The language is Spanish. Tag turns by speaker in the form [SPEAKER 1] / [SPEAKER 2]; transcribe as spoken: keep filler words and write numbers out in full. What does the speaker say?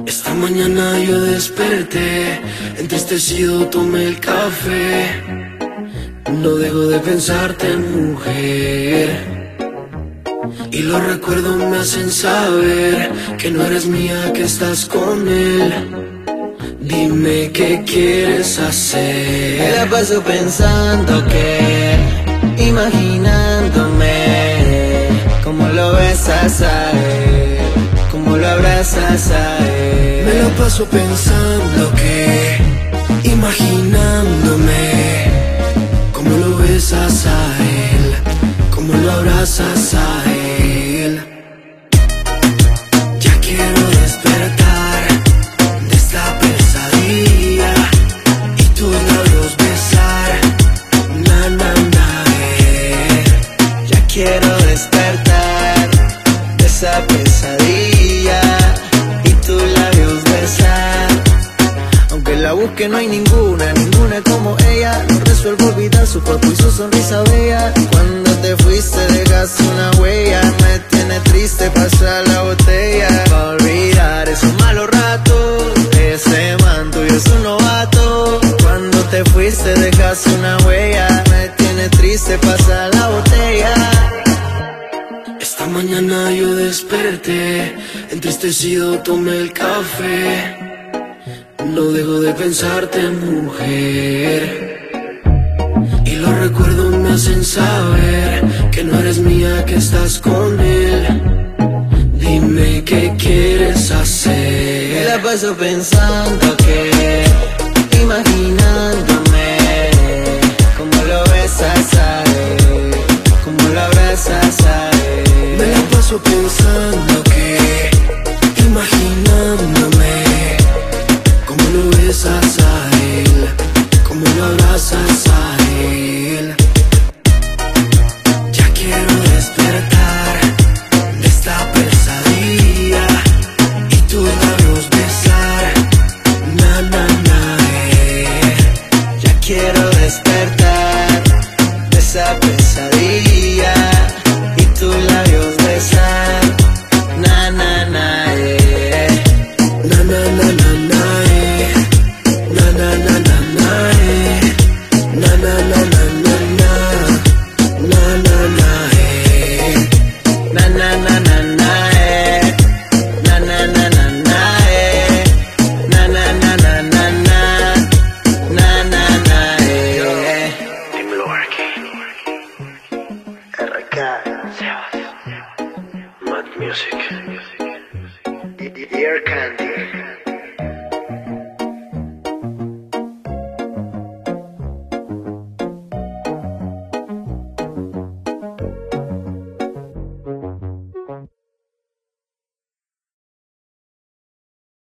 [SPEAKER 1] Esta mañana yo desperté, entristecido tomé el café. No dejo de pensarte, mujer, y los recuerdos me hacen saber que no eres mía, que estás con él. Dime qué quieres hacer.
[SPEAKER 2] Me la paso pensando que, imaginándome cómo lo besas a él, cómo lo abrazas a él.
[SPEAKER 1] Me la paso pensando que, imaginándome cómo lo besas a él, cómo lo abrazas a él. Ya quiero despertar de esta pesadilla y tus labios besar, na na na eh.
[SPEAKER 2] Ya quiero despertar de esa pesadilla y tus labios besar. Aunque la busque no hay ninguna, ninguna como ella. No resuelvo olvidar su cuerpo y su sonrisa bella. Cuando te fuiste dejaste una huella, me tiene triste pasar la botella. Pa' olvidar esos malos ratos, ese man tuyo es un novato. Cuando te fuiste dejaste una huella, me tiene triste pasar la botella.
[SPEAKER 1] Esta mañana yo desperté, entristecido tomé el café. No dejo de pensarte, mujer, y los recuerdos me hacen saber que no eres mía, que estás con él. Dime qué quieres hacer.
[SPEAKER 2] Me la paso pensando que, imaginándome cómo lo besas a él, cómo lo abrazas a él.
[SPEAKER 1] Me la paso pensando que, imaginándome cómo lo besas a él, cómo lo abrazas a él. Ya quiero despertar de esta pesadilla y tus labios besar, na na na eh.
[SPEAKER 2] Ya quiero despertar de esa pesadilla y tus labios besar, na na na eh.
[SPEAKER 1] Na na na na na eh. Na na na na na eh. Na na na na na na. Na na na eh.
[SPEAKER 2] Na na na na na eh. Na na na na na eh. Na na na na na na. Na na na eh.
[SPEAKER 1] Dímelo, Arky.
[SPEAKER 2] R K
[SPEAKER 1] Mad Music.
[SPEAKER 2] Ear Candy.